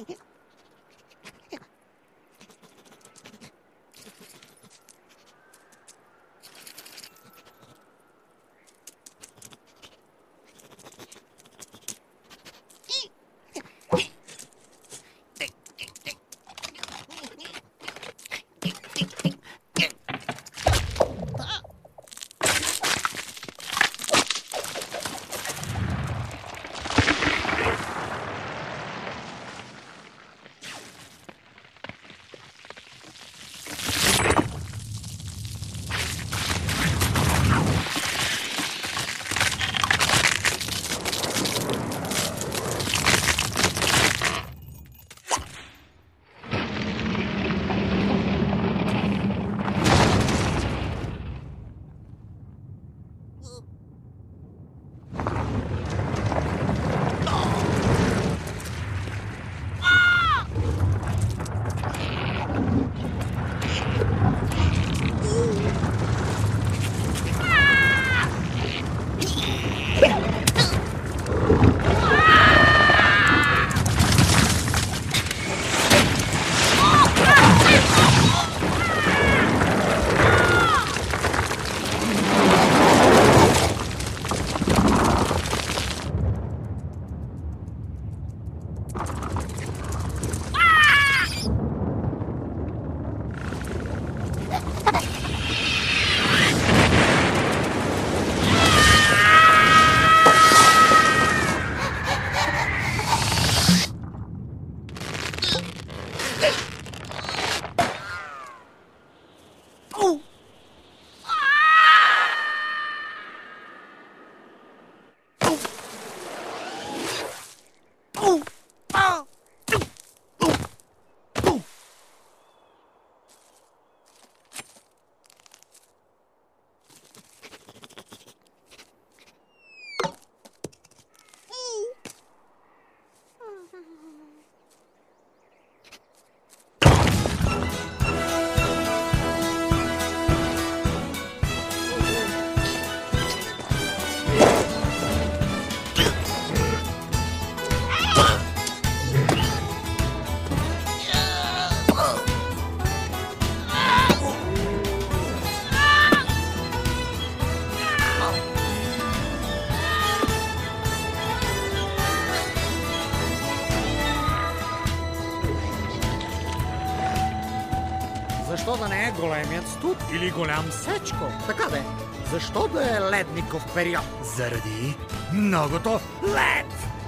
Защо да не е големият студ или голям сечко? Така де. Защо да е ледников период? Заради многото лед!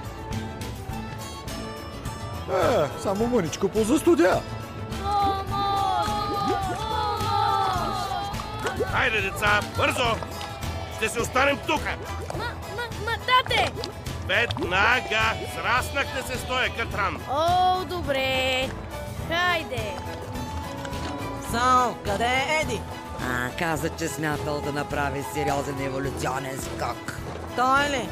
Само мъничко позастудя. Хайде, деца, бързо! Ще се останем тука! Тате! Веднага! Сраснахте се с този катран! О, добре! Хайде! Само, къде е Еди? Каза, че смятал да направи сериозен еволюционен скок. Той ли?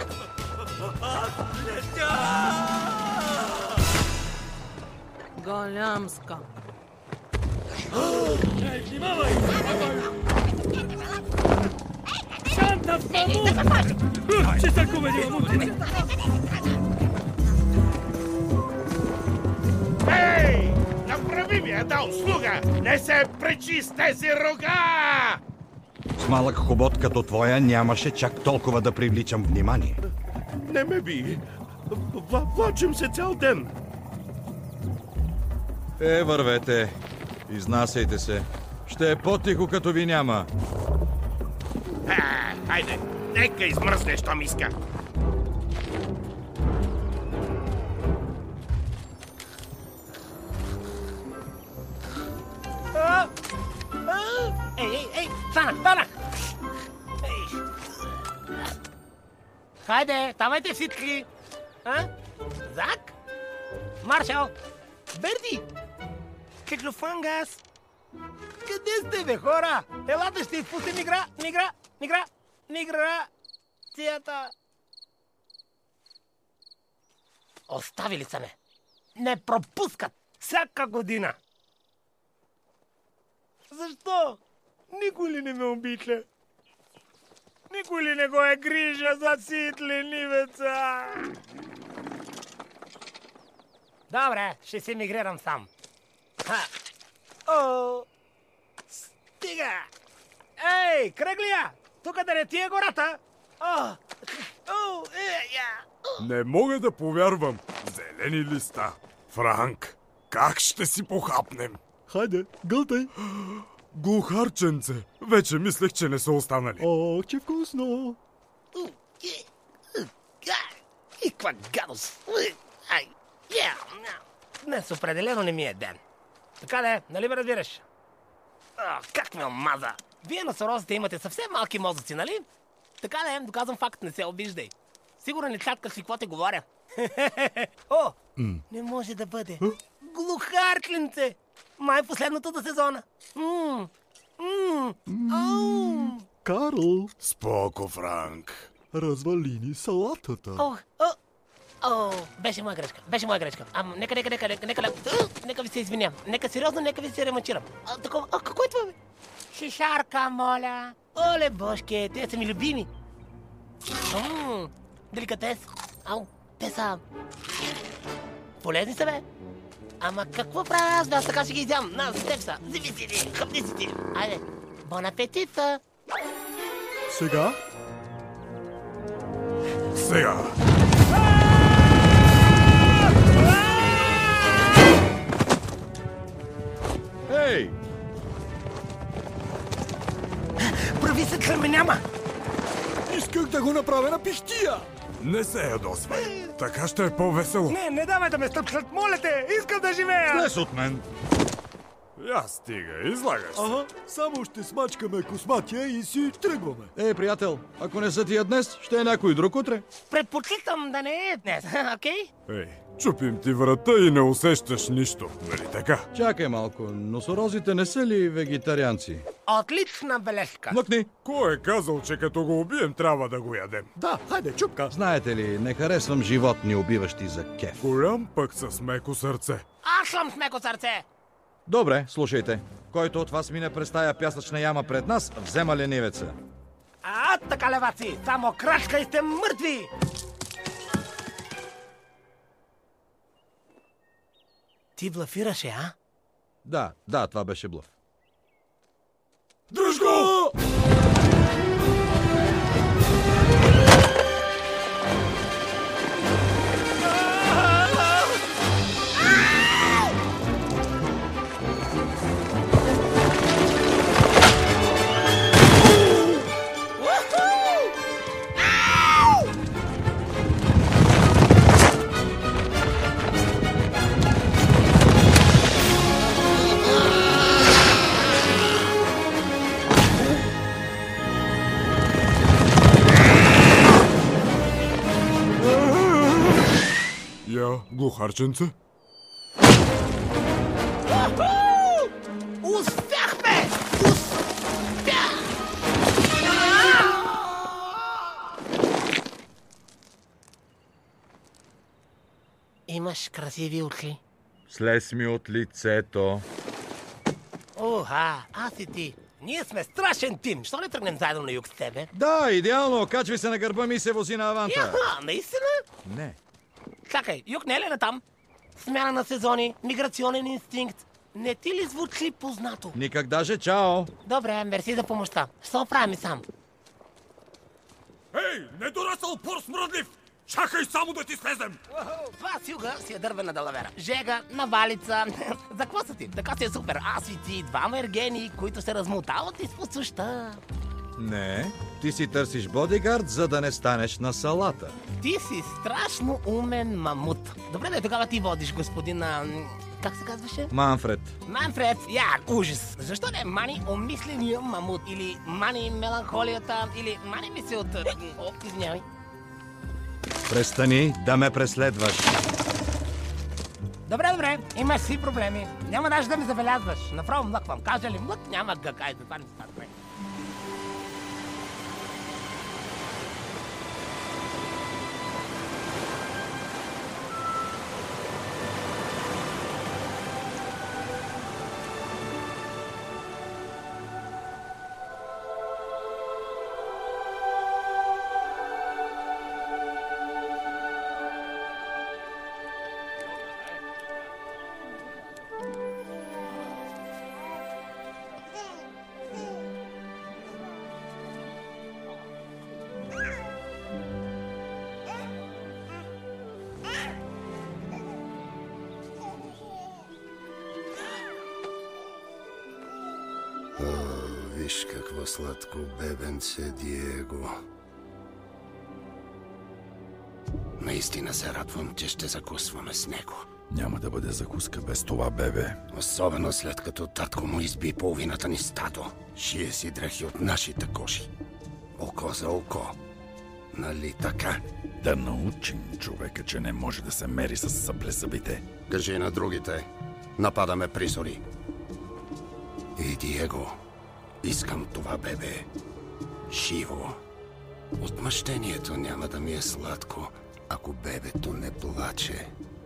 Голям скок. Внимавай! Санта фаму! Ci sta come Dio muti! Ей! Направи ми една услуга! Не се пречи с тези рога! С малък хобот като твоя нямаше чак толкова да привличам внимание. Не ме би! Влачим се цял ден! Вървете. Изнасяйте се. Ще е по-тихо, като ви няма. Хайде, нека измръзне, щом иска. Ей, фанах! Хайде, ставайте всички! Зак? Маршал? Берди? Кеклофангас? Къде сте, бе, хора? Елате, ще изпустим миграцията. Оставили са ме. Не пропускат всяка година. Защо? Никой ли не ме обича? Никой ли не го е грижа за сит ленивеца? Добре, ще си мигрирам сам. О, стига! Ей, Кръглия! Тук да не ти е гората! Не мога да повярвам. Зелени листа. Франк, как ще си похапнем? Хайде, гълтай. Глухарченце. Вече мислех, че не са останали. Ох, че вкусно. И каква гадост! Днес определено не ми е ден. Така де, нали ме разбираш? Как ме омаза! Вие носорозите имате съвсем малки мозъци, нали? Така де, доказвам факт, не се обиждай. Сигурно не чаткаш ли какво те говоря. О, не може да бъде. Глухарченце! Май последното до сезона. Карл, Споко, Франк. развали ни салатата. Беше моя грешка. Нека ви се извиням. Нека ви се ремонтирам. Какво е това, бе? Шишарка, моля. Оле, бошке, те са ми любими. Деликатес. Те са... полезни са, бе. Ама какво правя аз, бе? Аз така ще ги изям. На, за теб са. Вземи си, хъпни си ти. Айде, бон апетит. Сега? Сега. Ей! Прави се, че ме няма. Исках да го направя на пищия. Не се ядосвай. Така ще е по-весело. Не давай да ме стъпчат, моля те. Искам да живея. Слез от мен! Я стига, излагаш се. Ага, само ще смачкаме косматия и си тръгваме. Ей, приятел, ако не са тия днес, ще е някой друг утре. Предпочитам да не е днес, окей? Ей, чупим ти врата и не усещаш нищо, нали така? Чакай малко, носорозите не са ли вегетарианци? Отлична бележка. Мъкни! Кой е казал, че като го убием, трябва да го ядем? Да, хайде, чупка. Знаете ли, не харесвам животни, убиващи за кеф. Голям пък с меко сърце. Аз съм с меко сърце. Добре, слушайте. Който от вас мине през тая пясъчна яма пред нас, взема ленивеца. Така, леваци, само крачка и сте мъртви. Ти блафираше, а? Да, това беше блъф. Дръж го! Глухарченце? Успяхме! Имаш красиви очи. Слез ми от лицето. Аз и ти. Ние сме страшен тим. Що не тръгнем заедно на юг с тебе? Да, идеално. Качвай се на гърба ми и се вози на аванта. Наистина? Не. Чакай, юг не е ли на там? Смяна на сезони, миграционен инстинкт. Не ти ли звучи познато? Никак даже, чао. Добре, мерси за помощта. Ще оправим и сам. Ей, недорасъл пор смръдлив! Чакай само да ти слезем! Това с юга си е дървена далавера. Жега, навалица. За какво са ти? Така си е супер. Аз и ти, двама ергени, които се размотават изпод суща. Не, ти си търсиш бодигард, за да не станеш на салата. Ти си страшно умен мамут. Добре, да тогава ти водиш, господина... Как се казваше? Манфред. Манфред, ужас. Защо не мани умисления мамут? Или мани меланхолията? Или мани мисълта? Извинявай. Престани да ме преследваш. Добре, имаш си проблеми. Няма даже да ми забелязваш. Направо млъквам. Кажа ли млък, няма гъкай. Това не става добре. Виж какво сладко бебенце, Диего. Наистина се радвам, че ще закусваме с него. Няма да бъде закуска без това бебе. Особено след като татко му изби половината ни стадо. Шие си дрехи от нашите кожи. Око за око. Нали така? Да научим човека, че не може да се мери с съблезъбите. Кажи на другите. Нападаме присори. И, Диего, искам това бебе живо. Отмъщението няма да ми е сладко, ако бебето не плаче.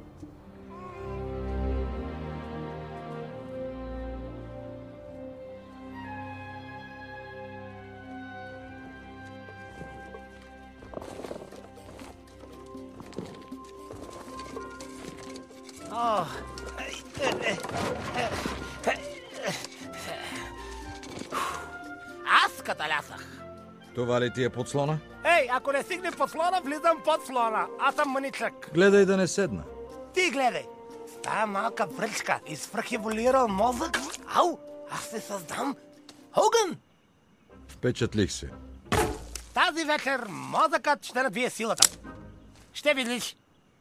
Аз каталясах. Това ли ти е подслона? Ей, ако не стигне под слона, влизам под слона. Аз съм маничък. Гледай да не седна. Ти гледай. С тая малка пръчка и свръхеволирал мозък, ау, аз се създам Хоган. Впечатлих се. Тази вечер мозъкът ще надвие силата. Ще видиш.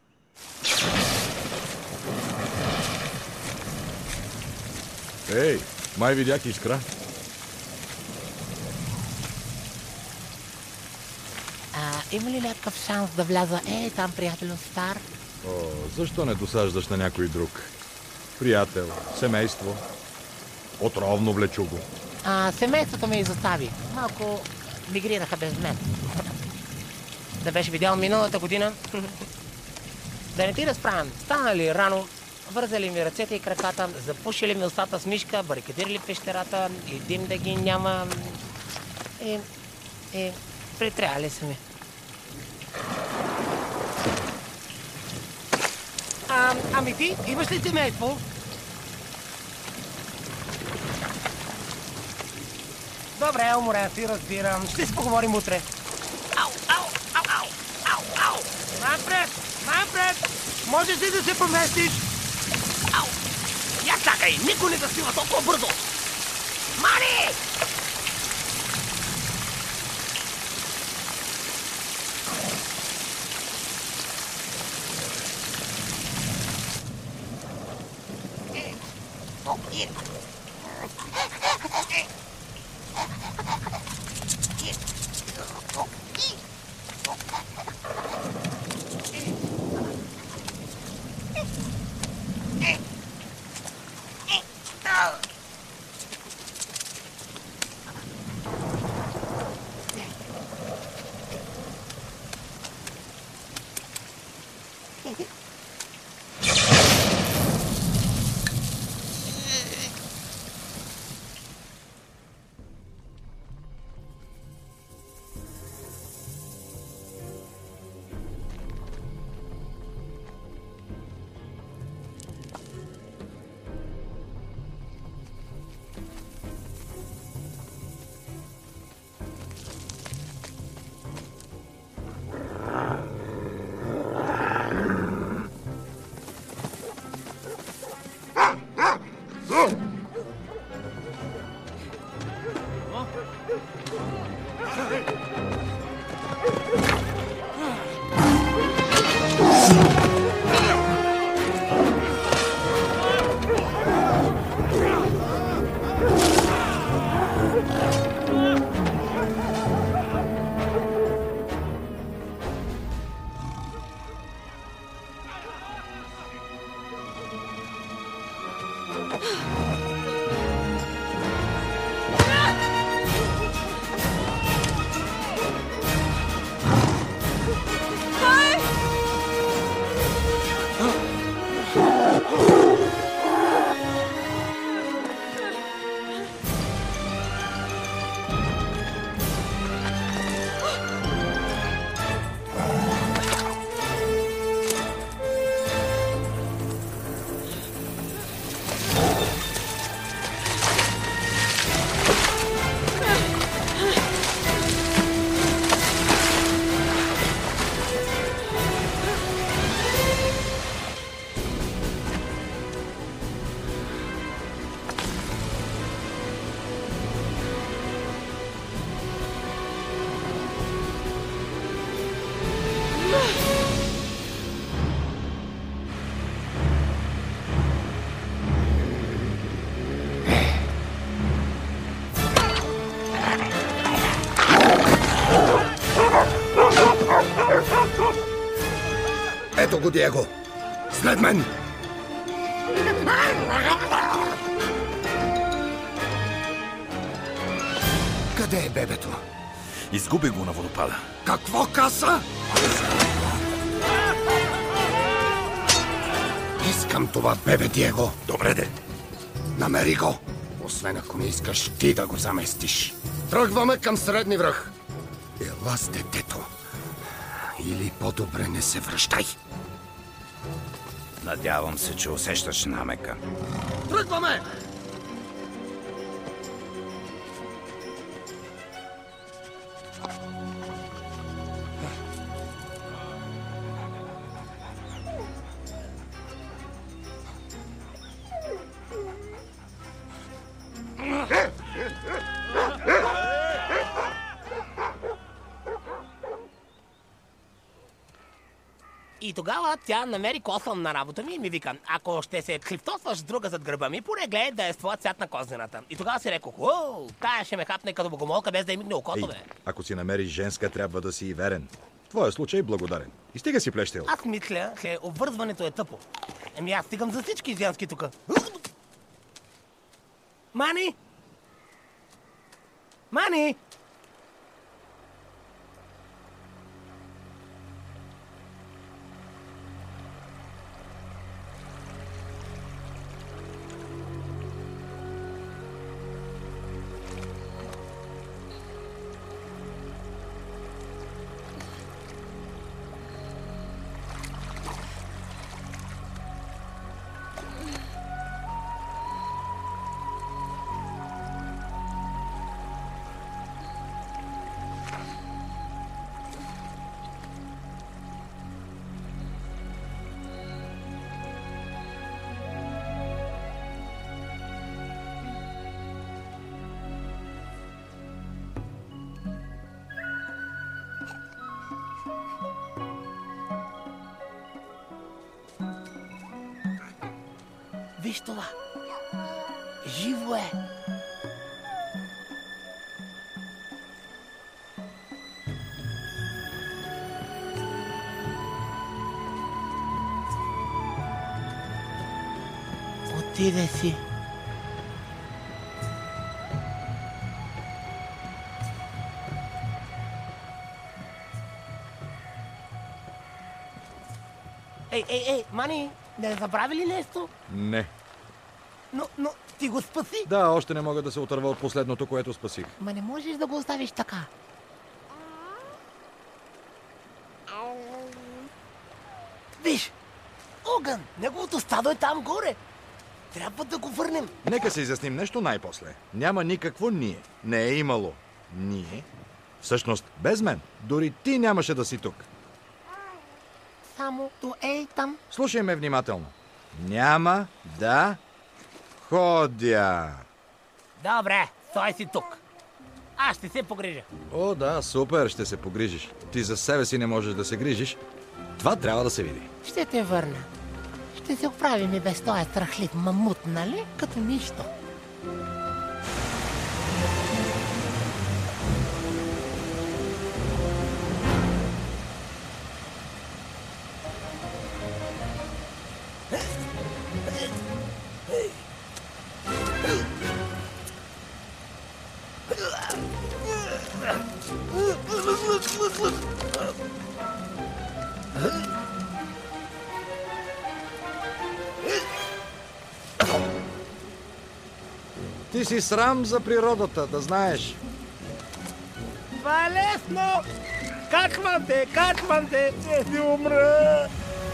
Ей, май видях искра. Има ли някакъв шанс да вляза? Там, приятел стар. О, защо не досаждаш на някой друг? Приятел, семейство. Отровно влечуго. Семейството ме изостави. Малко мигрираха без мен. Да беше видял миналата година. Да не ти разправям. Станали рано, вързали ми ръцете и краката, запушили ми устата с мишка, барикадирали пещерата, и дим да ги няма. Притряли са ми. Ами ти, имаш ли семейство? Добре, уморен си, разбирам. Ще си поговорим утре. Ау! Напред! Можеш ли да се поместиш? Ау! Я чакай, никой не засила толкова бързо! Мани! Ето го, Диего. След мен! Къде е бебето? Изгуби го на водопада. Какво каза? Искам това бебе, Диего. Добре, де. Намери го. Освен ако не искаш ти да го заместиш. Тръгваме към Средни връх. Ела с детето. Или по-добре не се връщай. Надявам се, че усещаш намека. Тръгваме! И тогава тя намери косъм на работа ми и ми вика, ако ще се клифтосваш с друга зад гърба ми, поне гледай да е с твоя цвят на козината. И тогава си рекох, оу, тая ще ме хапне като богомолка, без да им мигне окото, бе. Ако си намериш женска, трябва да си и верен. В твоя случай благодарен. И стига си плещел. Аз мисля, че обвързването е тъпо. Еми аз стигам за всички женски тука. Мани! Мани! Виж това. Живо е. Отиде си. Ей, Мани, не забрави ли нещо? Не. Но ти го спаси? Да, още не мога да се отърва от последното, което спасих. Ма не можеш да го оставиш така. Виж! Огън! Неговото стадо е там горе! Трябва да го върнем. Нека се изясним нещо най-после. Няма никакво ние. Не е имало ние. Всъщност, без мен, дори ти нямаше да си тук. Само то ей там. Слушай ме внимателно. Няма да ходя. Добре, стой си тук. Аз ще се погрижа. О, да, супер, ще се погрижиш. Ти за себе си не можеш да се грижиш. Това трябва да се види. Ще те върна. Ще се оправим и без този страхлив мамут, нали? Като нищо. Ти си срам за природата, да знаеш. Това е лесно! Качвам те, не си умра!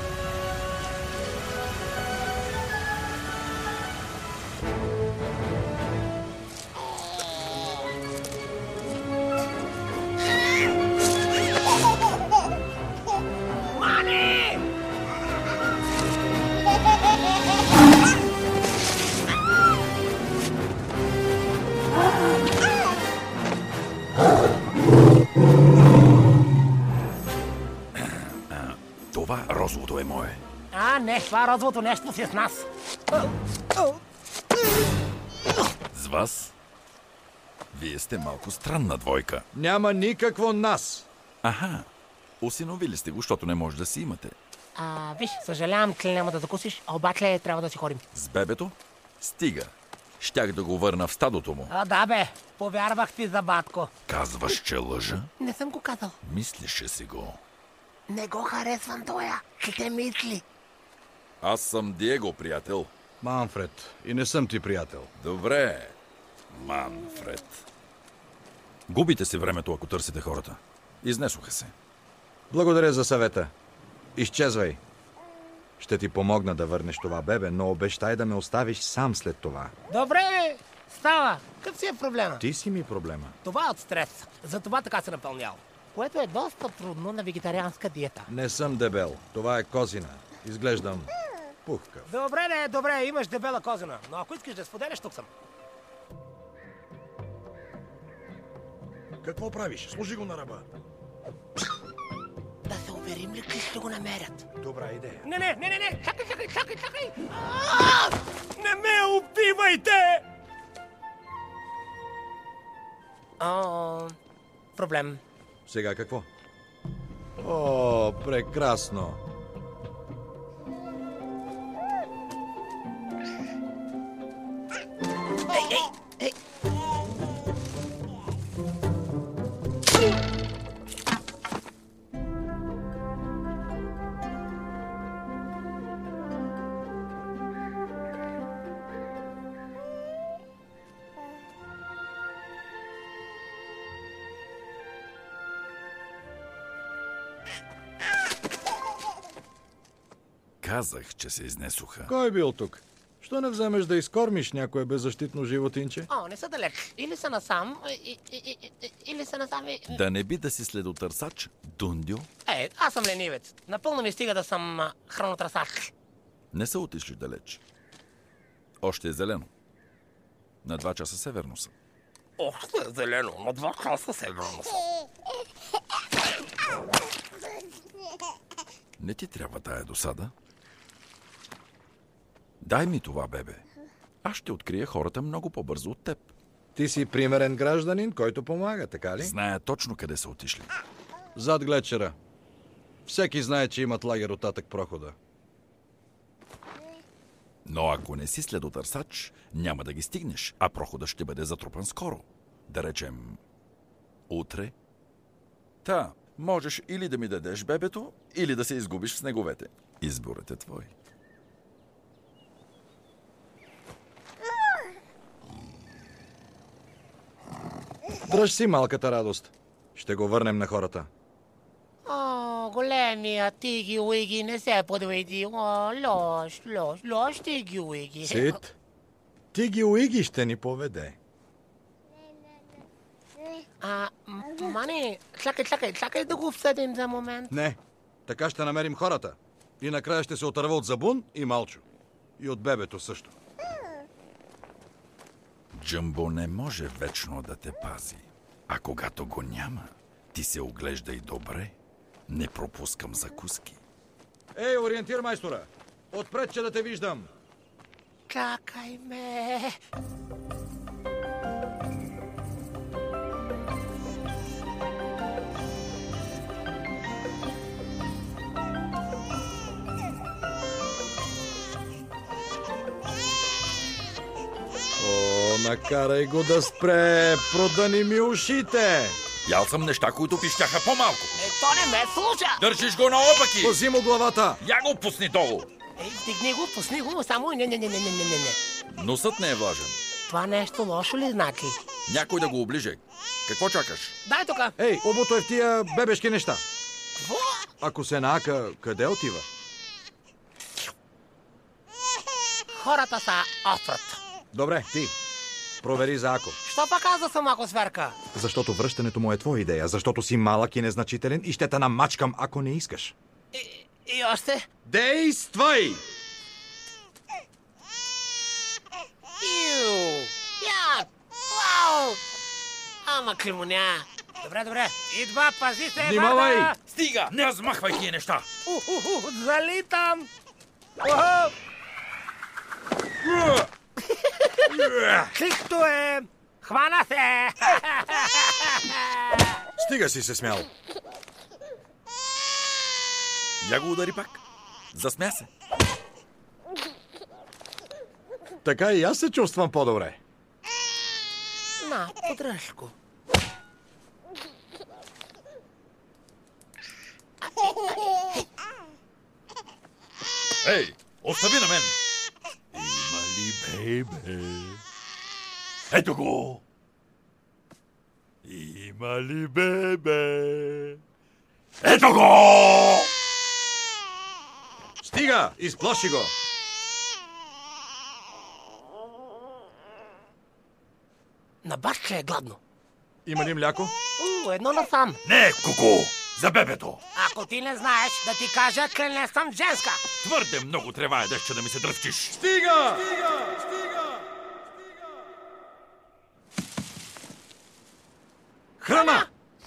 Това розовото е мое. Не, това розовото нещо си с нас. С вас? Вие сте малко странна двойка. Няма никакво нас. Аха. Осиновили сте го, защото не може да си имате. Виж, съжалявам, че няма да закусиш, а обаче трябва да си ходим. С бебето? Стига. Щях да го върна в стадото му. Да бе, повярвах ти за батко. Казваш, че лъжа? Не съм го казал. Мислеше си го. Не го харесвам тоя, че те мисли. Аз съм Диего, приятел. Манфред, и не съм ти приятел. Добре, Манфред. Губите си времето, ако търсите хората. Изнесоха се. Благодаря за съвета. Изчезвай. Ще ти помогна да върнеш това бебе, но обещай да ме оставиш сам след това. Добре, става. Какъв си е проблема? Ти си ми проблема. Това е от стрес. Затова така се напълнял. Което е доста трудно на вегетарианска диета. Не съм дебел. Това е козина. Изглеждам пухкав. Добре, имаш дебела козина. Но ако искаш да споделяш, тук съм. Какво правиш? Сложи го на ръба. Да се уверим ли, че ще го намерят? Добра идея. Не! Чакай! Не ме убивайте! Проблем. Сега какво? О, прекрасно! Ей! Казах, че се изнесоха. Кой бил тук? Що не вземеш да изкормиш някое беззащитно животинче? Не са далеч. Или са насам, или са насам и... Да не би да си следотърсач, Дундио? Аз съм ленивец. Напълно ми стига да съм хранотърсач. Не са отишли далеч. Още е зелено. На 2 часа северно са. Още е зелено. На 2 часа северно са. Не ти трябва тая досада. Дай ми това, бебе. Аз ще открия хората много по-бързо от теб. Ти си примерен гражданин, който помага, така ли? Зная точно къде са отишли. Зад глечера. Всеки знае, че имат лагер оттатък прохода. Но ако не си следотърсач, няма да ги стигнеш, а проходът ще бъде затрупан скоро. Да речем, утре. Можеш или да ми дадеш бебето, или да се изгубиш в снеговете. Изборът е твой. Дръж си малката радост. Ще го върнем на хората. Големия Тиги-Уиги не се подведи. Лош Тиги-Уиги. Сит, Тиги-Уиги ще ни поведе. Мани, чакай да го обсъдим за момент. Не, така ще намерим хората. И накрая ще се отърва от Забун и Малчо. И от бебето също. Джамбо не може вечно да те пази. А когато го няма, ти се оглеждай добре. Не пропускам закуски. Ей, ориентир майстора! Отпред, че да те виждам! Чакай ме! Накарай го да спре! Продани ми ушите! Ял съм неща, които пищяха по-малко. То не ме слуша! Държиш го наопаки! Пози му главата! Я го пусни долу! Вдигни го, пусни го, само не. Носът не е влажен. Това нещо лошо ли значи? Някой да го оближе. Какво чакаш? Дай тука! Ей, обуто е в тия бебешки неща. Какво? Ако се наака, къде отива? Хората са отврат. Добре, ти. Провери за Ако. Що пак аз да съм Ако сверка? Защото връщането му е твоя идея, защото си малък и незначителен и ще те намачкам, ако не искаш. И още? Действай! Вау! Ама климоня. Добре. Идва, пази се, внимавай! Стига! Не размахвай тия неща! Залитам! Чисто е! Хвана се! Стига си се смял. Я го удари пак. Засмя се. Така и аз се чувствам по-добре. На, подръж го. Ей, остави на мен! Има ли бебе? Ето го! Има ли бебе? Ето го! Стига! Изплаши го! На баща е гладно. Има ли мляко? Едно насам. Не, куку! За бебето! Ако ти не знаеш, да ти кажа, че не съм женска. Твърде много трева ядеш, че да ми се дръвчиш. Стига! Храна!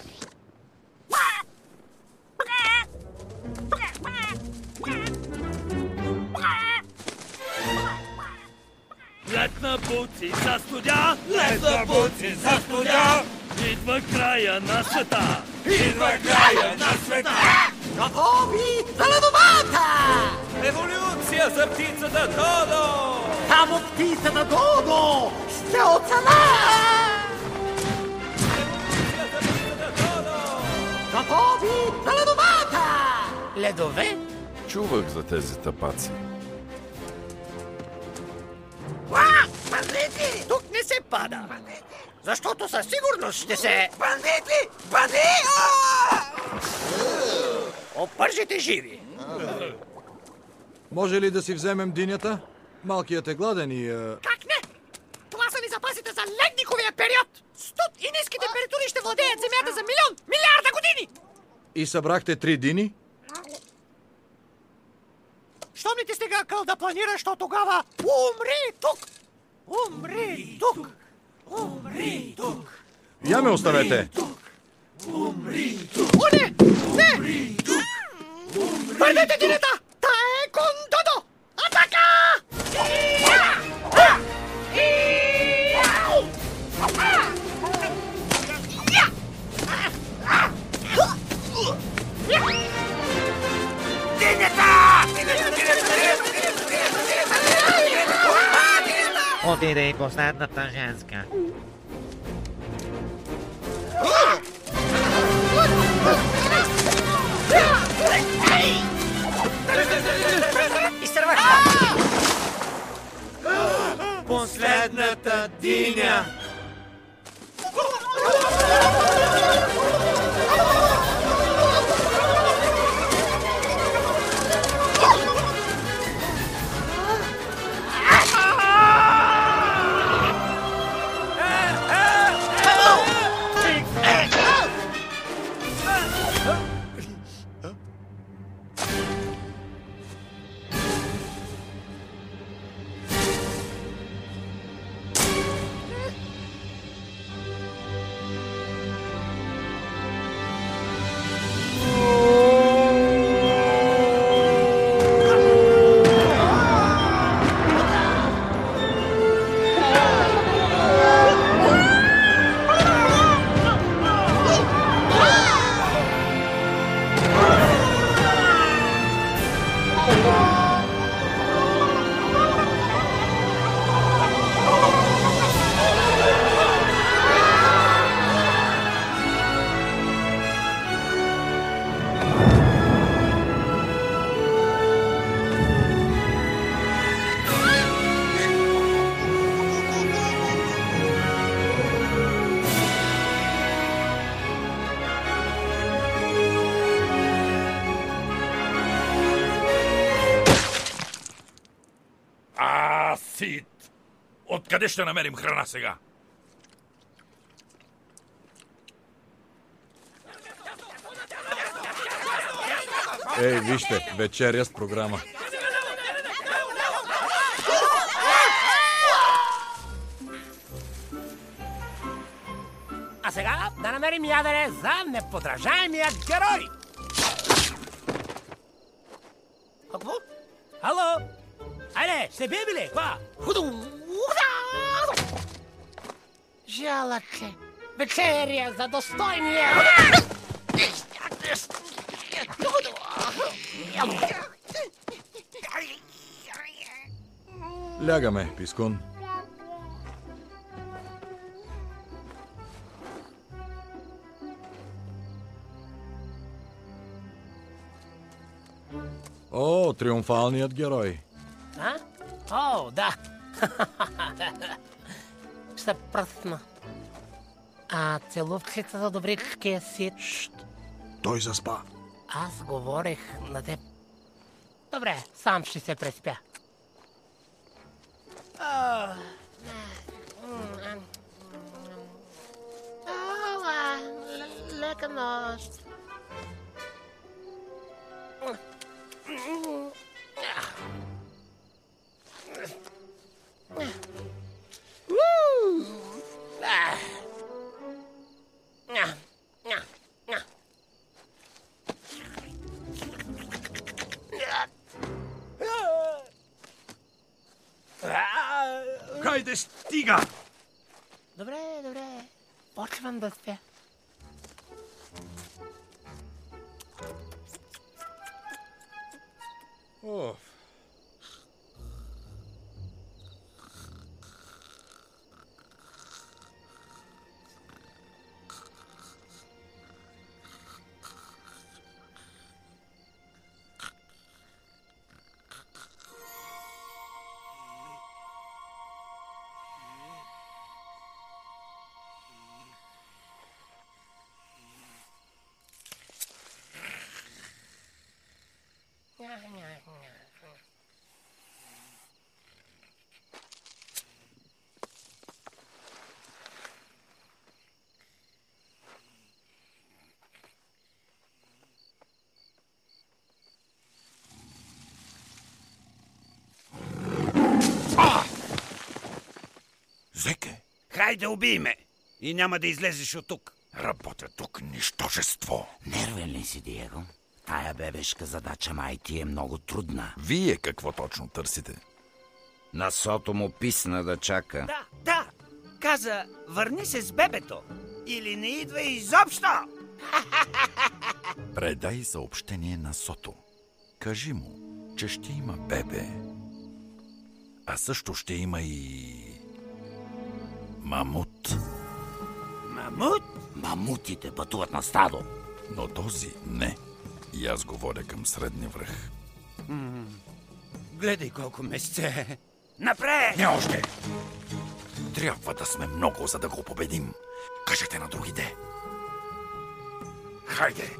Летна буцица студя, летна буцица студя, идва края на света, идва края на света. Готови за ледовата! Революция за птицата Додо! Само птицата Додо ще оцелее! Готови за ледовата! Ледове? Чувах за тези тапаци. Бандити! Тук не се пада! Защото със сигурност ще се... Бандити! Бандити! Опържите живи! Може ли да си вземем динята? Малкият е гладен и... Как не? Това са ни запасите за ледниковия период! Студ и ниски температури ще владеят земята за милиарда години! И събрахте 3 дини? Щом не ти стига къл да планираш, то тогава умри тук! Умри тук! Умри тук! Я ме оставете! Умри тук! О, не! Не! Върнете динята! Та е кон Додо! Атака! Отиде и последната женска. Изтървах! Последната диня! Сит! Откъде ще намерим храна сега? Ей, вижте, вечеря с програма. А сега да намерим ядене за неподражаемия герой! Какво? Ало? Айде, ще бием ли? Ква? Жалъче. Вечеря за достойния... Лягаме, Пискун. О, триумфалният герой. А? О, да. Ще пръсна. А целувките за добричкия си... Той заспа. Аз говорех на теб. Добре, сам ще се преспя. Лека нощ. Хайде, стига! Добре, добре. Почвам да спя. Оф. Зеке, Хайде, убий ме! И няма да излезеш от тук. работя тук, нищожество. Нервен ли си, Диего? Тая бебешка задача май ти е много трудна. Вие какво точно търсите? На Сото му писна да чака. Да! Каза, върни се с бебето. Или не идва изобщо! Предай съобщение на Сото. Кажи му, че ще има бебе. А също ще има и... мамут. Мамут? Мамутите пътуват на стадо. Но този не. И аз говоря към Средния връх. Гледай колко месце. Напред! Не още! Трябва да сме много, за да го победим. Кажете на другите. Хайде!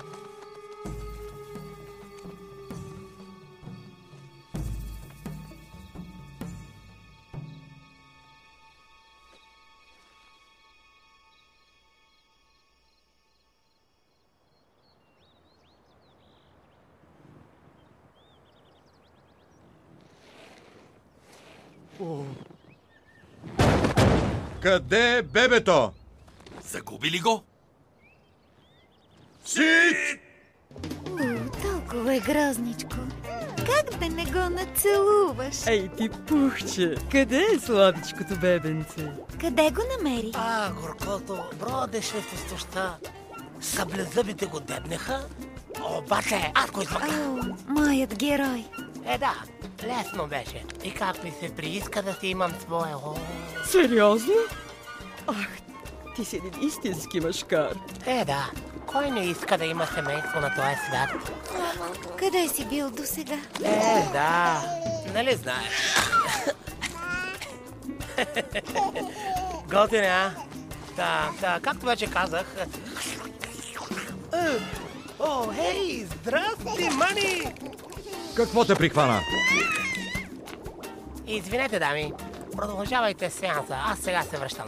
Къде е бебето? Загубили го? Сит! Толкова е грозничко. Как да не го нацелуваш? Ей ти, пухче, къде е сладичкото бебенце? Къде го намери? Горкото бродеше в пустоща. Саблезъбите го дебнеха, обаче аз го извъках. Моят герой. Да, лесно беше. И как ми се прииска да си имам своя... Сериозно? Ах, ти си един истински мъжкар. Да. Кой не иска да има семейство на този свят? Къде си бил досега? Да. Нали знаеш? Готин, а? Да, както вече казах... Хей, здрасти, Мани! Какво те прихвана? Извинете, дами. Продължавайте сеанса. Аз сега се връщам.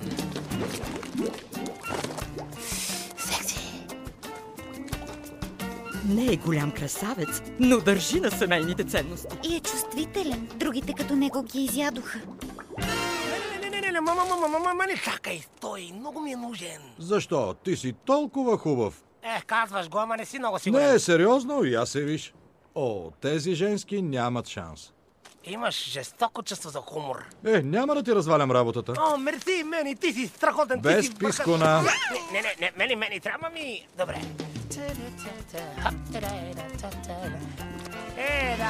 Не е голям красавец, но държи на семейните ценности. И е чувствителен. Другите като него ги изядоха. Не, не, чакай, стой. Много ми е нужен. Защо? Ти си толкова хубав. Казваш го, ама не си много сигурен. Не, сериозно, и аз се виж. Тези женски нямат шанс. Имаш жестоко чувство за хумор. Няма да ти развалям работата. Мерси, Мени, ти си страхотен. Без пискона. Не, Мени, трябва ми... Добре.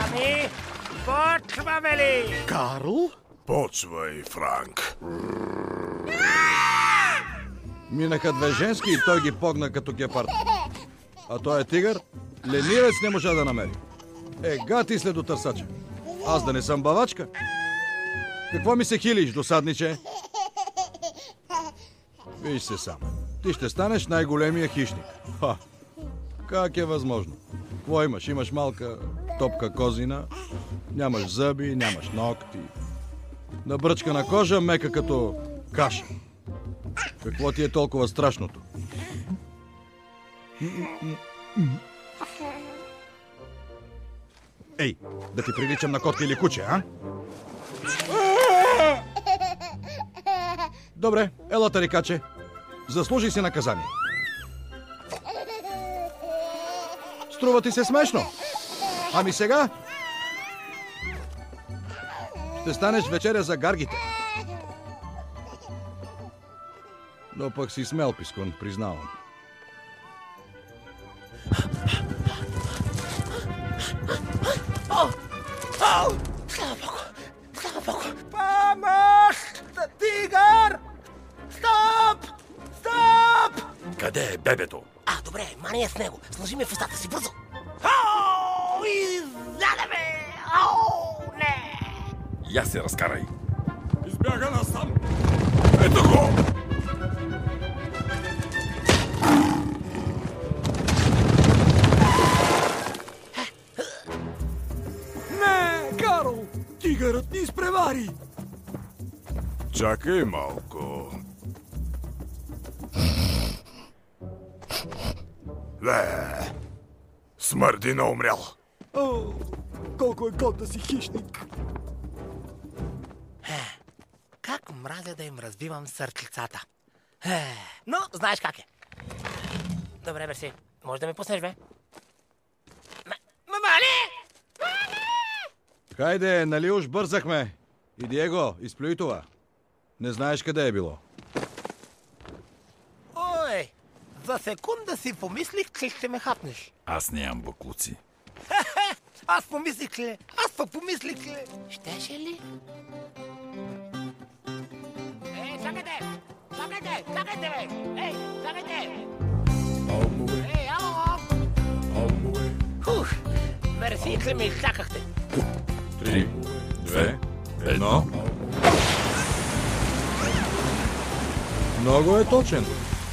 Ами, почваме ли? Карл? Почвай, Франк. Минаха две женски и той ги погна като гепард. А той е тигър, ленивец не можа да намери. Гати следотърсача. Аз да не съм бавачка. Какво ми се хилиш, досадниче? Виж се сам. Ти ще станеш най-големия хищник. Ха! Как е възможно? Какво имаш? Имаш малка топка козина, нямаш зъби, нямаш ногти. Набръчкана кожа, мека като каша. Какво ти е толкова страшното? Ей, да ти приличам на котка или куче, а? Добре, ела тарикаче. Заслужи си наказание. Струва ти се смешно. Ами сега ще станеш вечеря за гаргите. Но пък си смел, Пискун, признавам. Слава Богу! Слава Богу! Помощ! Тигър! Стоп! Стоп! Къде е бебето? Добре, мани е с него. Сложи ми в устата си, бързо! Издаде ме! Не! Я се разкарай. Избяга насам. Ето го! Не, Карл! Тигърът ни изпревари! Чакай малко. Смърди на умрял. О, колко е год да си хищник. Как мразя да им разбивам сърцицата. Но, знаеш как е. Добре, Берси, може да ме пуснеш, бе? Мали! Хайде, нали уж бързахме? И Диего, изплюй това. Не знаеш къде е било. Ой, за секунда си помислих, че ще ме хапнеш. Аз нямам буклуци. Аз помислих, че... Аз пък помислих, че... Щеше ли? Чакайте! Чакайте! Чакайте, бе! Ей, чакайте! Ей, ало! Хух! Мерси, че ме изчакахте. 3, 2, 1. Много е точен.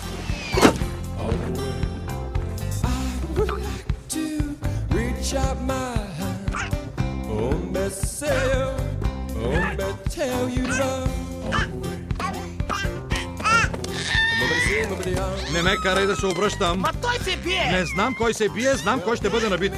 Не ме карай да се обръщам. Ма той се бие! Не знам кой се бие, знам кой ще бъде набит.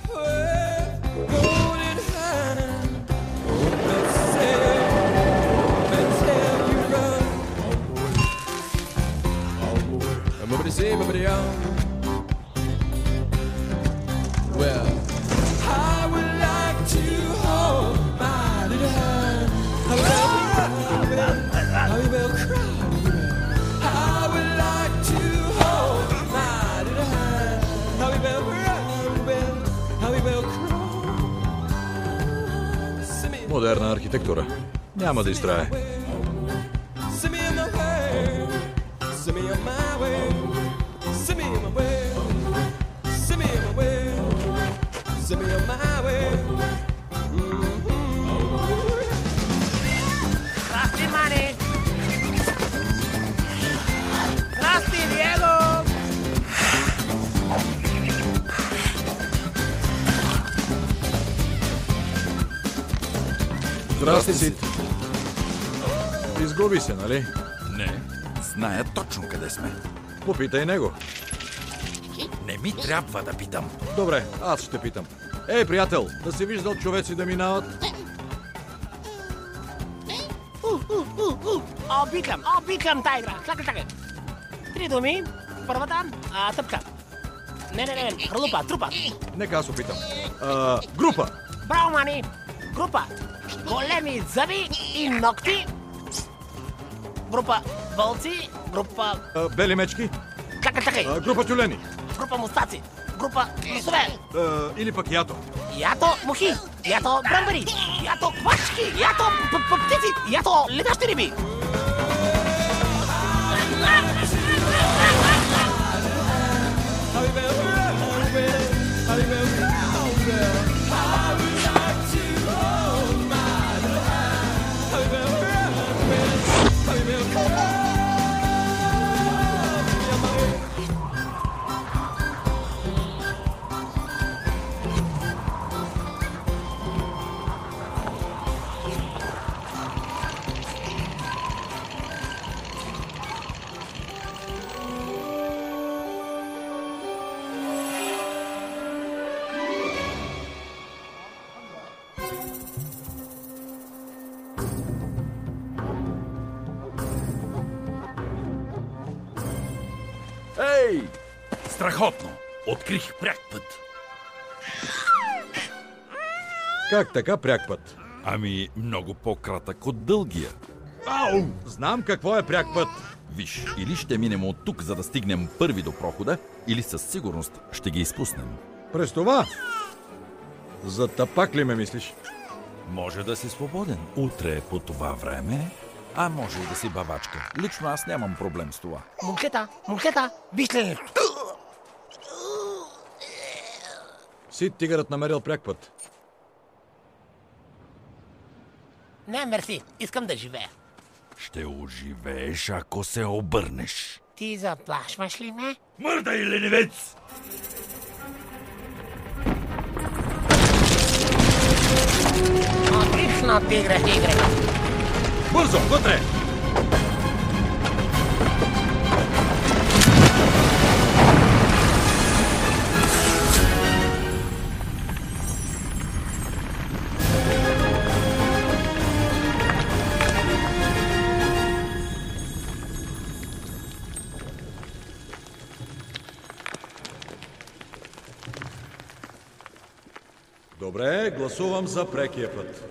Модерна архитектура. Няма да изтрае. Красти, мани! Красти, Диего! Здрасти, Сид. Изгуби се, нали? Не, зная точно къде сме. Попитай него. Не ми трябва да питам. Добре, аз ще питам. Ей, приятел, да си виждал човеци да минават? Обичам тая игра. Чакай. 3 думи. Първата, тъпка. Не, хралупа, трупа. Нека аз опитам. Група. Браво, мани! Група. Големи зъби и ногти. Група вълци. Група... Бели мечки. Чакай. Група тюлени. Група мустаци. група лисове. Или пък ято. Ято мухи, ято брамбари, ято квачки, ято птици, ято летащи риби. Ей! Страхотно! Открих пряк път. Как така пряк път? Ами, много по-кратък от дългия. Ау! Знам какво е пряк път. Виж, или ще минем от тук, за да стигнем първи до прохода, или със сигурност ще ги изпуснем. През това? За тапак ли ме мислиш? Може да си свободен. Утре по това време, а може и да си бавачка. Лично аз нямам проблем с това. Момчета, виж ли? Сит тигърът намерил пряк път. Не, мерси, искам да живея. Ще оживееш, ако се обърнеш. Ти заплашваш ли ме? Мърдай, ленивец! Отлично, тигре. Бързо, вътре! Добре, гласувам за прекия път.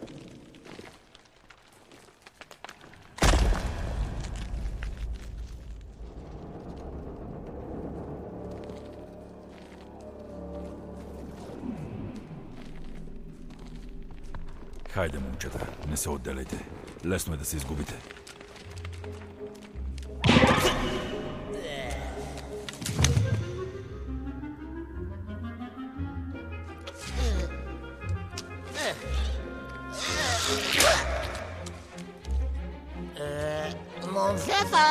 Хайде, момчета, не се отделяйте. Лесно е да се изгубите. Момчета!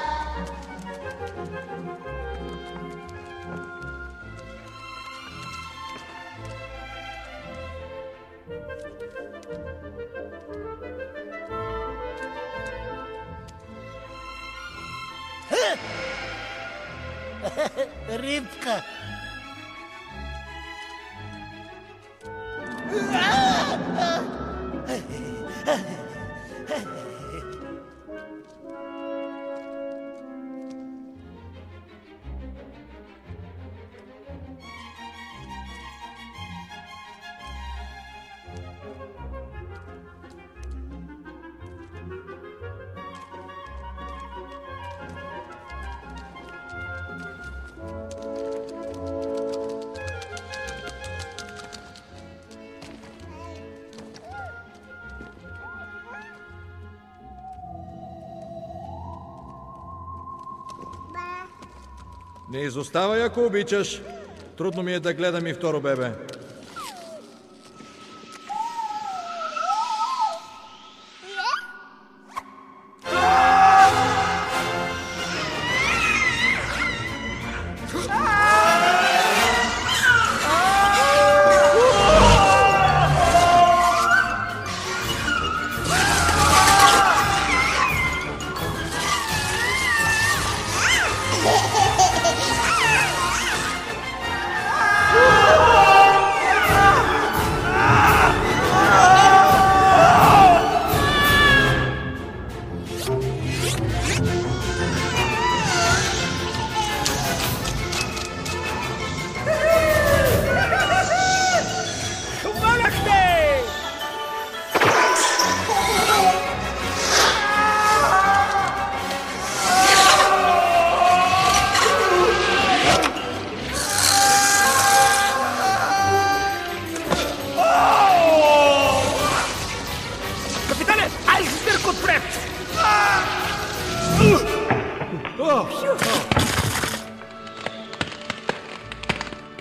Рибка! Не изоставай, ако обичаш. Трудно ми е да гледам и второ бебе.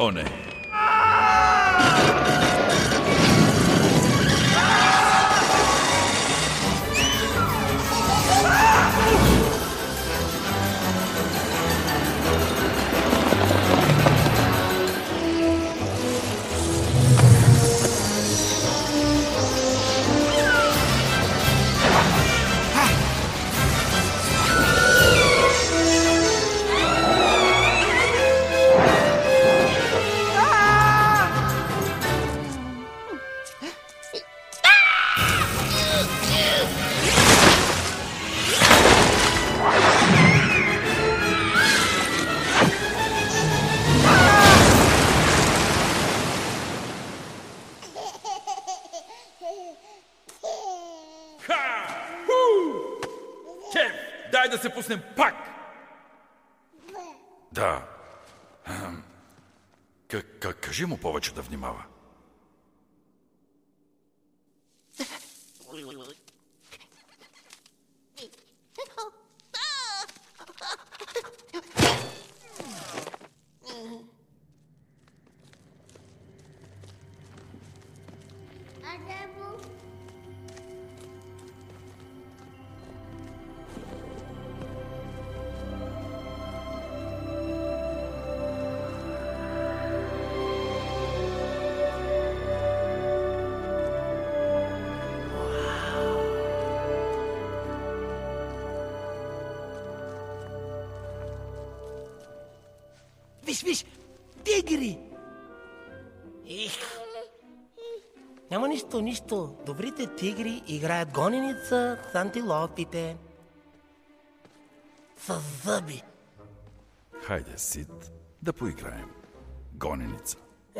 О, не. Шеф, дай да се пуснем пак! Да. Кажи му повече да внимава. Виж, тигри! Няма нищо. Добрите тигри играят гоненица с антилопите. С зъби. Хайде, Сид, да поиграем. Гоненица.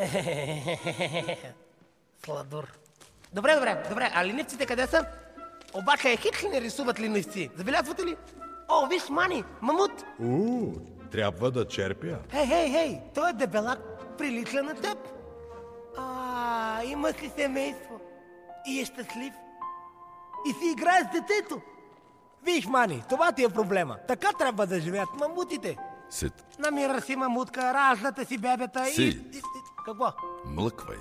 Сладур. Добре, а ленивците къде са? Обаче хич ли не рисуват ленивци? Забелязвате ли? О, виж, Мани, мамут! Трябва да черпя. Хей, той е дебелак, прилича на теб. Има си семейство. И е щастлив. И си играе с детето. Виж, Мани, това ти е проблема. Така трябва да живеят мамутите. Сид. Намира си мамутка, раждате си бебета Сид. и... Какво? Млъквай.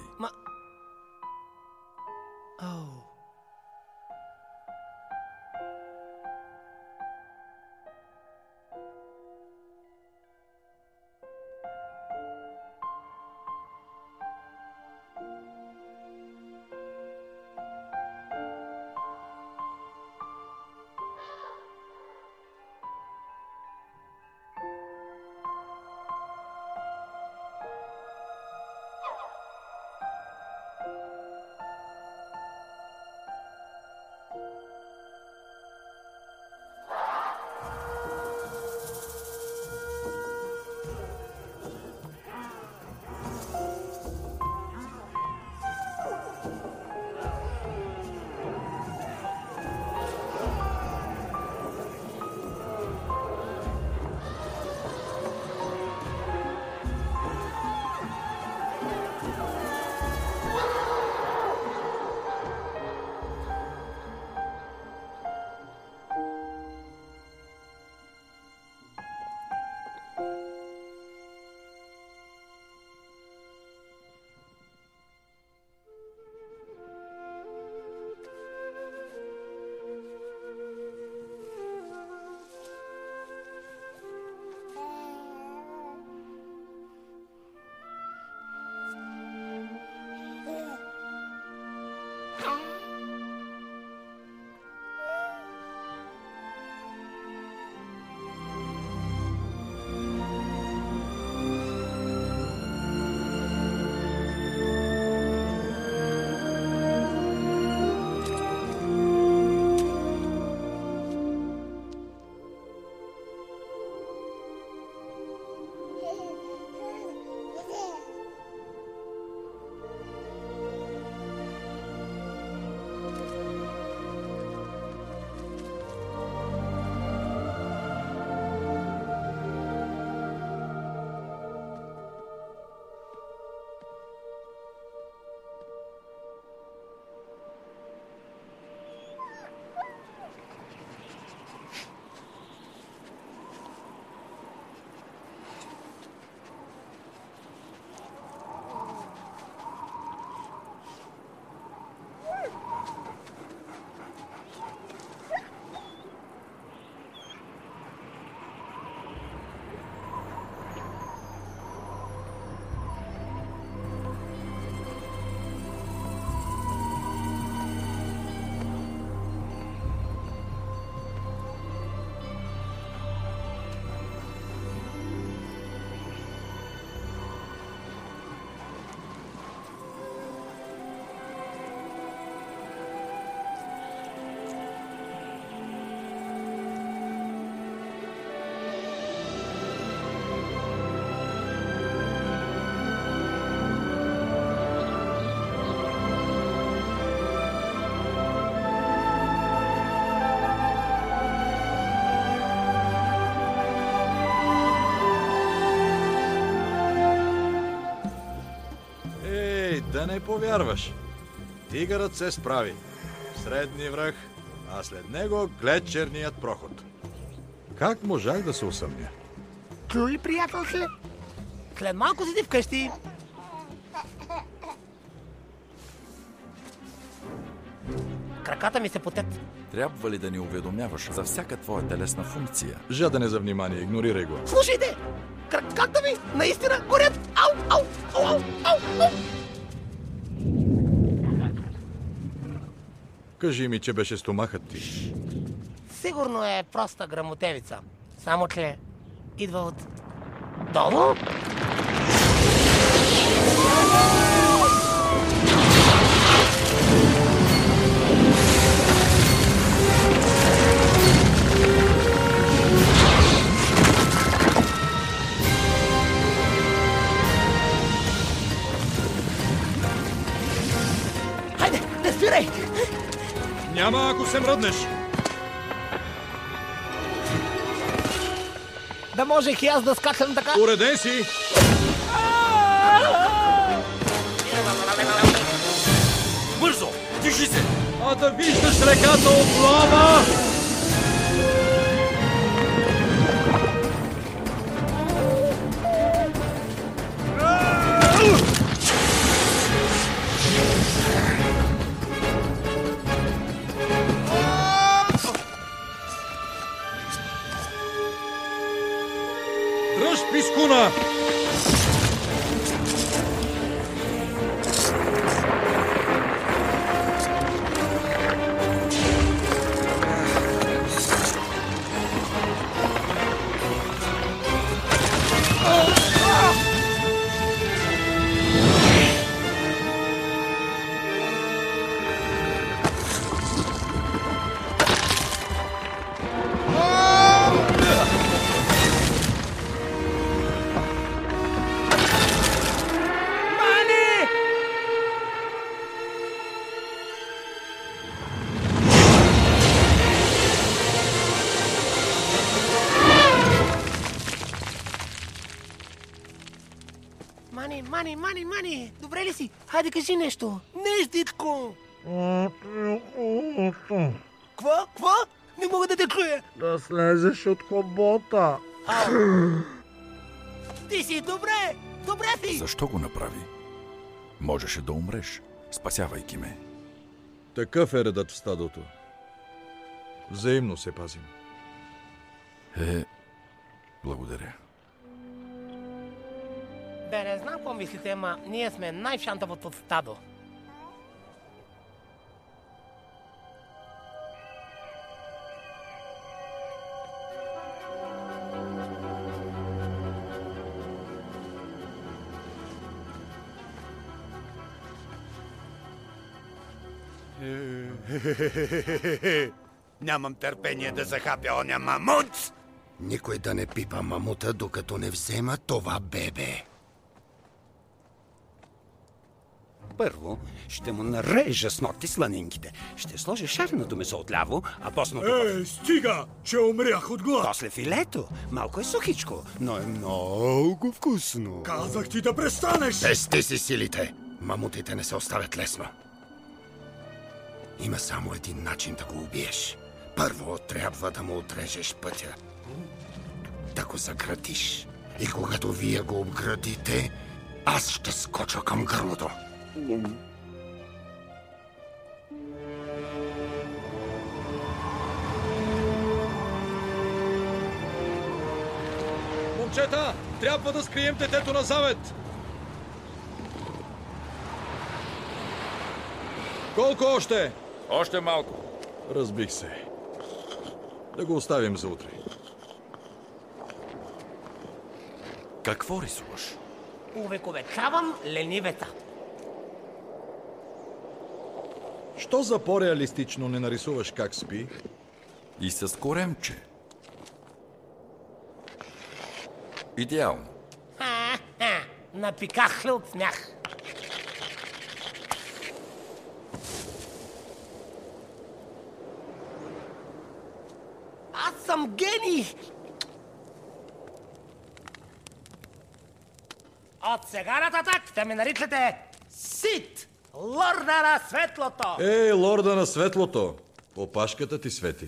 Да не повярваш. Тигърът се справи. Средни връх, а след него гледчерният проход. Как можах да се усъмня? Чуй, приятел се. След малко седи вкъщи. Краката ми се потят. Трябва ли да ни уведомяваш за всяка твоя телесна функция? Жадене за внимание, игнорирай го. Слушайте! Краката ми наистина горят! Ау, ау, ау, ау, ау, ау! Кажи ми, че беше стомахът ти. Сигурно е проста грамотевица. Само че идва от долу. Хайде, не спирай! Няма, ако се мръднеш. Да можех и аз да скачам така. Уреден си! Бързо! Движи се! А да виждаш реката от лава! Дръж пискуна! Мани, добре ли си? Хайде, кажи нещо. Нещичко. Ква? Не мога да те чуя. Да слезеш от хобота. Ти си добре си. Защо го направи? Можеше да умреш, спасявайки ме. Такъв е редът в стадото. Взаимно се пазим. Благодаря. Бе, не знам какво мислите, ама ние сме най-шантавото стадо. Нямам търпение да захапя оня мамут! Никой да не пипа мамута, докато не взема това бебе. Първо, ще му нарежа с ногти сланинките. Ще сложа шарното месо отляво, а после... Стига, че умрях от глад. После филето. Малко е сухичко, но е много вкусно. Казах ти да престанеш! Пести си силите! Мамутите не се оставят лесно. Има само един начин да го убиеш. Първо трябва да му отрежеш пътя. Да го заградиш. И когато вие го обградите, аз ще скоча към гърлото. Момчета, трябва да скрием детето на Завет! Колко още? Още малко. Разбих се. Да го оставим за утре. Какво рисуваш? Увековечавам ленивеца. Що за по-реалистично не нарисуваш как спи? И с коремче. Идеално. Напиках ли от смях? Аз съм гений! От сега нататък ще ме наричате Сит! Лорда на светлото! Ей, лорда на светлото! Опашката ти свети.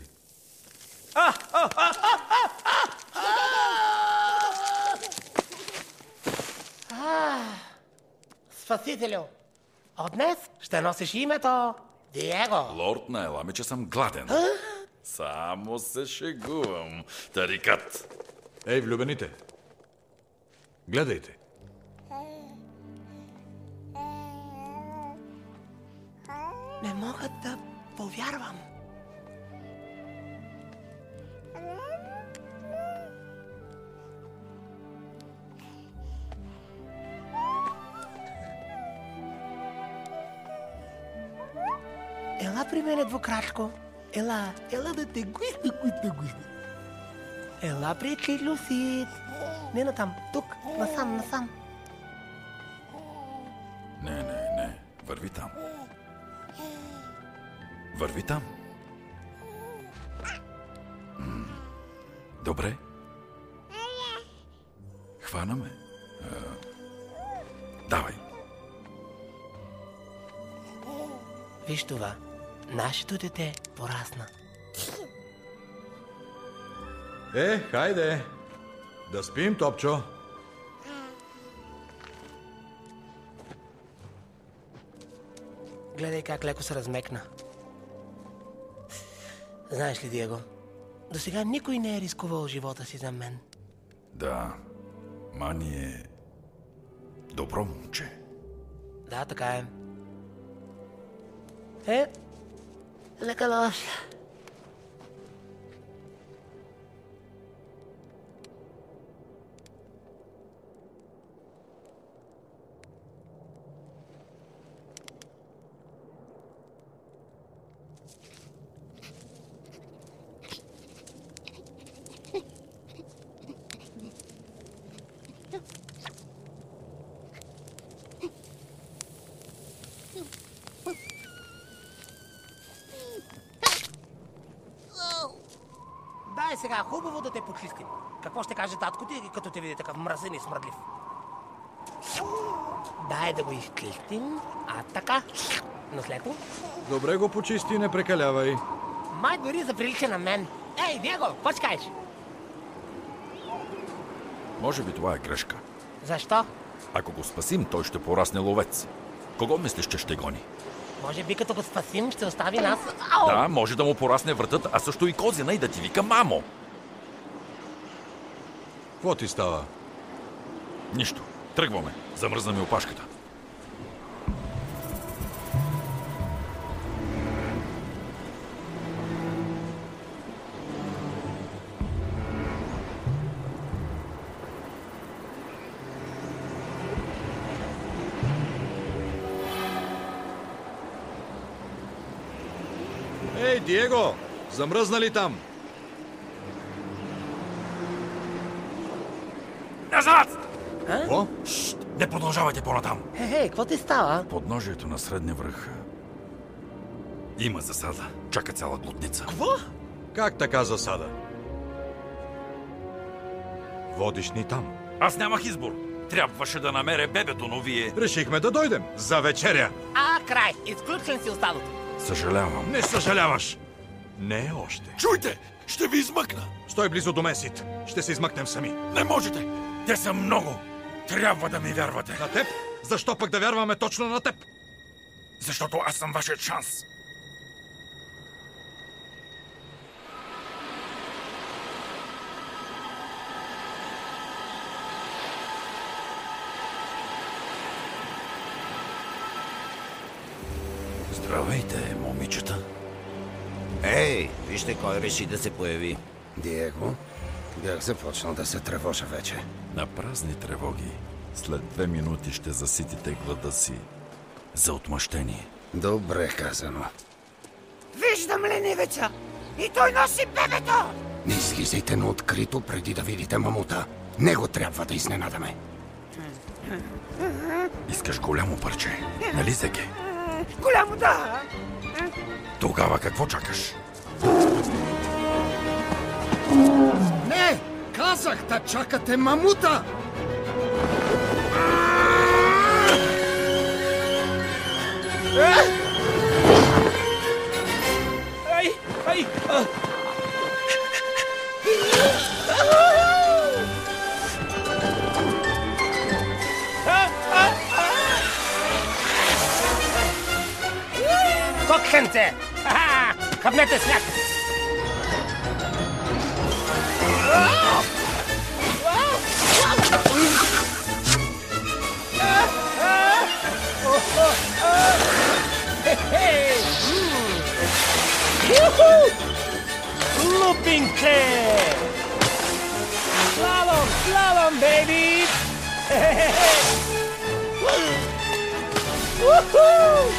Спасителю, от днес ще носиш името Диего. Лорд, не ела ми, че съм гладен. Само се шегувам. Тарикат. Ей, влюбените! Гледайте! Не мога да повярвам. Ела при мене, двукрачко. Ела да те гуисна. Ела, приятелю си. Не натам, тук, насам. Не. Върви там. Върви там. Добре. Хвана ме. Давай. Виж това. Нашето дете порасна. Хайде! Да спим, Топчо! Гледай как леко се размекна. Знаеш ли, Диего, досега никой не е рискувал живота си за мен. Да, Мани е добро момче. Да, така е. Лека нощ. Дай сега, хубаво да те почистим. Какво ще каже татко ти, като те види такъв мръсен и смръдлив? Дай да го изчистим. Така. Наследно. Добре го почисти, не прекалявай. Май дори заприлича на мен. Ей, Диего, какво ще кажеш? Може би това е грешка. Защо? Ако го спасим, той ще порасне ловец. Кого мислиш, че ще гони? Може би като го спасим, ще остави нас... Да, може да му порасне вратът, а също и козина и да ти вика мамо. Какво ти става? Нищо. Тръгваме. Замръзна ми опашката. Ей, Диего! Замръзна ли там? Назад! Какво? Не продължавайте по-натам. Какво ти става? Подножието на средния връх има засада. Чака цяла глутница. Какво? Как така засада? Водиш ни там. Аз нямах избор. Трябваше да намеря бебето, но вие... Решихме да дойдем. За вечеря. Край. Изключен си останалото. Съжалявам. Не съжаляваш. Не още. Чуйте! Ще ви измъкна! Стой близо до Месит. Ще се измъкнем сами. Не можете! Те са много! Трябва да ми вярвате. На теб? Защо пък да вярваме точно на теб? Защото аз съм вашият шанс. Здравейте, момичета. Ей, вижте кой реши да се появи. Диего, бях започнал да се тревожа вече. На празни тревоги. След 2 минути ще заситите глада си за отмъщение. Добре казано. Виждам ленивеца! И той носи бебето! Не излизайте на открито преди да видите мамута. Него трябва да изненадаме. Искаш голямо парче, нали, Зеке? Голямо, да! Тогава какво чакаш? Не! Казах да чакате мамута! Ай! Ай! Кокхенце! Хапнете сняг! Looping chair! Slalom, slalom, baby! Woohoo!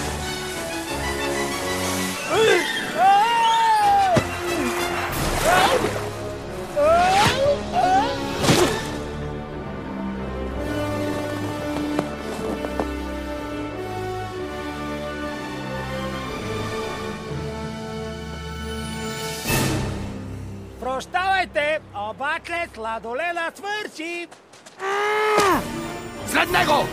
Прощавайте, обаче сладоледа свърши! След него!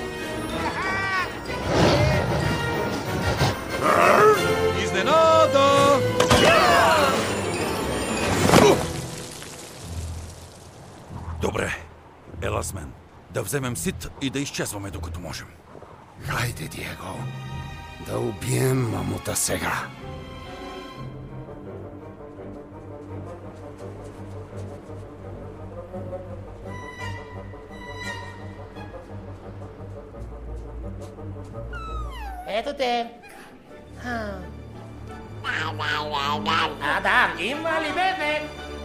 Изненада! Добре, ела с мен. Да вземем сит и да изчезваме докато можем. Хайде, Диего. Да убием мамута сега. Ето те. Адам, има ли бебе?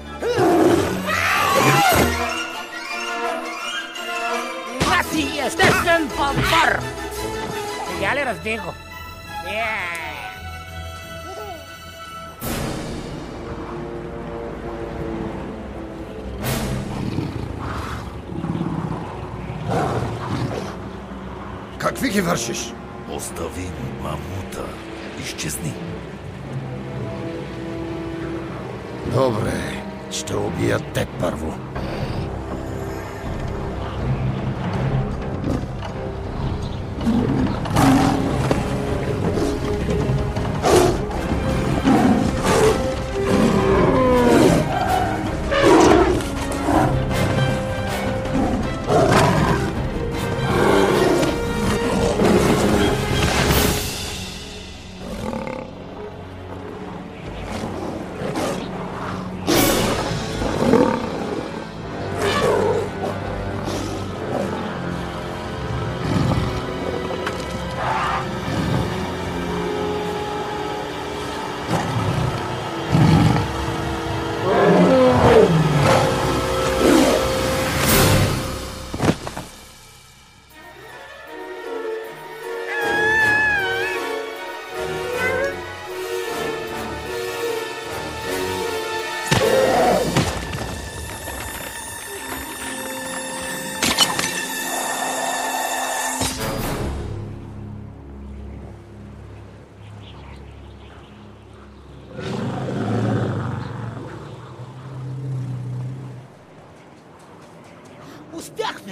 Наси естествен подбор! Сега ли разбих го? Какви ги вършиш? Остави мамута. Изчезни. Добре, ще убия теб първо. Успяхме!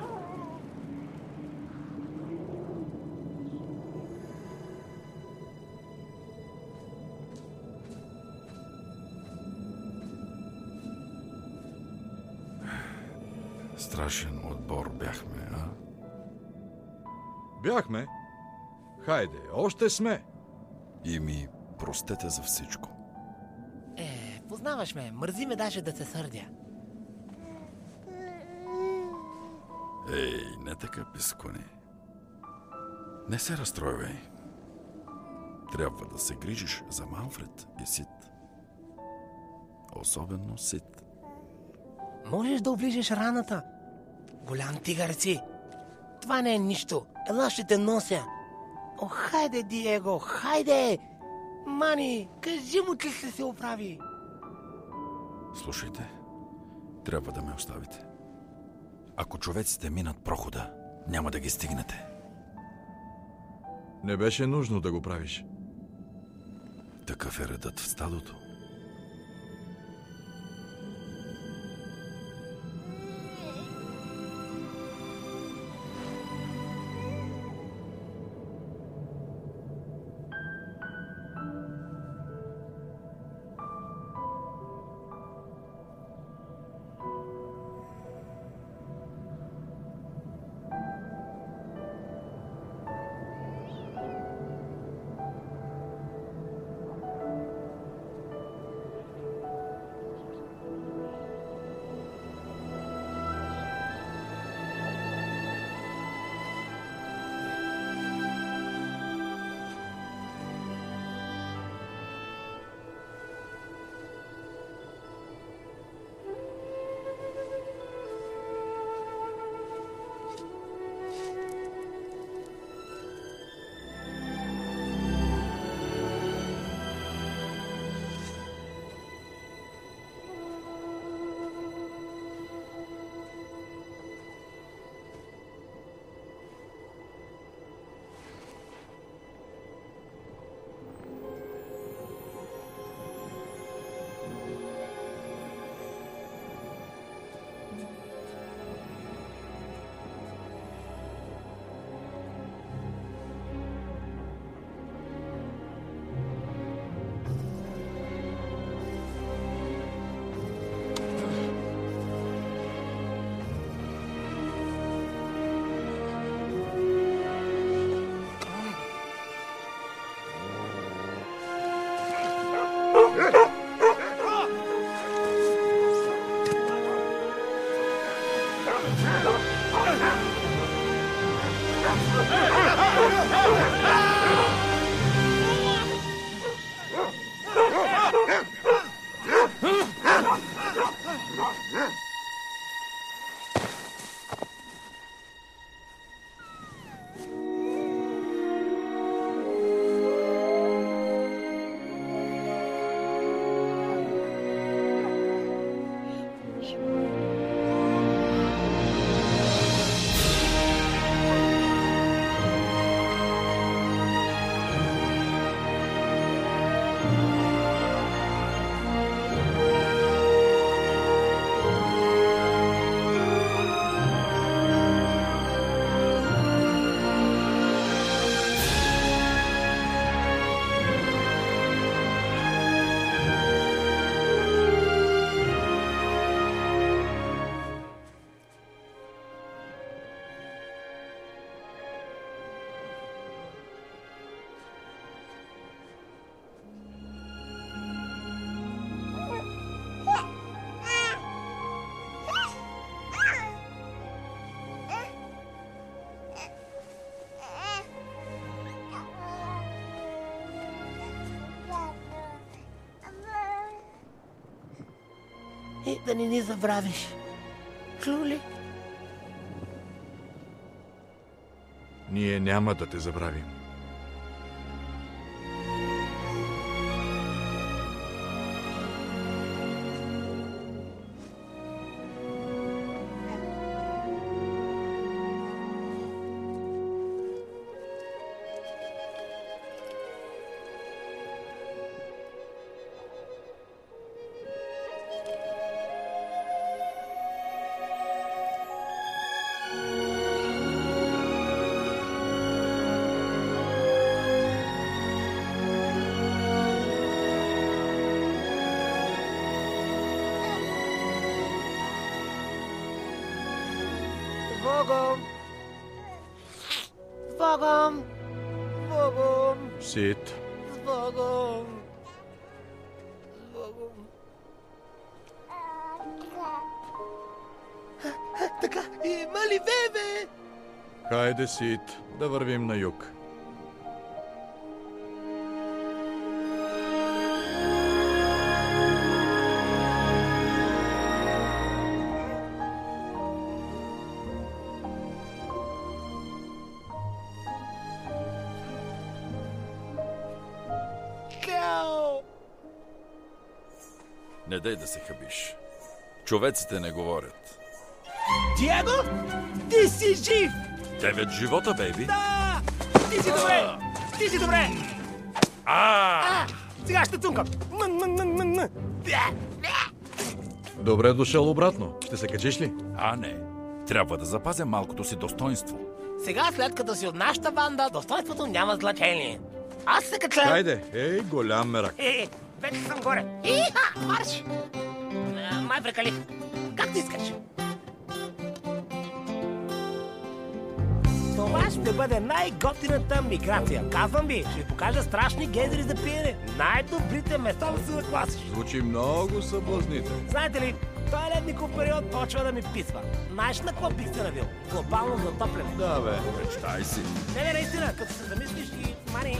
Страшен отбор бяхме, а? Бяхме. Хайде, още сме. И ми простете за всичко. Познаваш ме, мързи ме даже да се сърдя. Ей, не така, пискони. Не се разстройвай. Трябва да се грижиш за Манфред и Сид. Особено Сид. Можеш да оближеш раната. Голям тигър си. Това не е нищо. Ела ще те нося. О, хайде, Диего, хайде! Мани, кажи му, че ще се оправи. Слушайте, трябва да ме оставите. Ако човеците минат прохода, няма да ги стигнете. Не беше нужно да го правиш. Такъв е редът в стадото. И да не ни забравиш. Чу ли? Ние няма да те забравим. Богом! С Богом! С Богом! Сит. С Богом! С Богом! Така, има ли бебе? Хайде, Сит, да вървим на юг. Не дай да се хабиш. Човеците не говорят. Диего, ти си жив! 9 живота, бейби. Да! Ти си добре! Ти си добре! Сега ще цункам! Добре дошъл обратно. Ще се качиш ли? Не. Трябва да запазя малкото си достоинство. Сега, след като си от нашата банда, достоинството няма значение. Аз се кача... Хайде, ей, голям мерак. Вече съм горе. Иха, марш! Май прекалих. Как ти искаш? Това ще бъде най-готината миграция. Казвам ви, ще ви покажа страшни гейзери за пиене. Най-добрите места да се накласиш. Звучи много съблазнително. Знаете ли, той ледников период почва да ми писва. Знаеш на какво бих се навил? Глобално затопляне. Да, бе. Мечтай си. Не, наистина, като се замислиш и мани...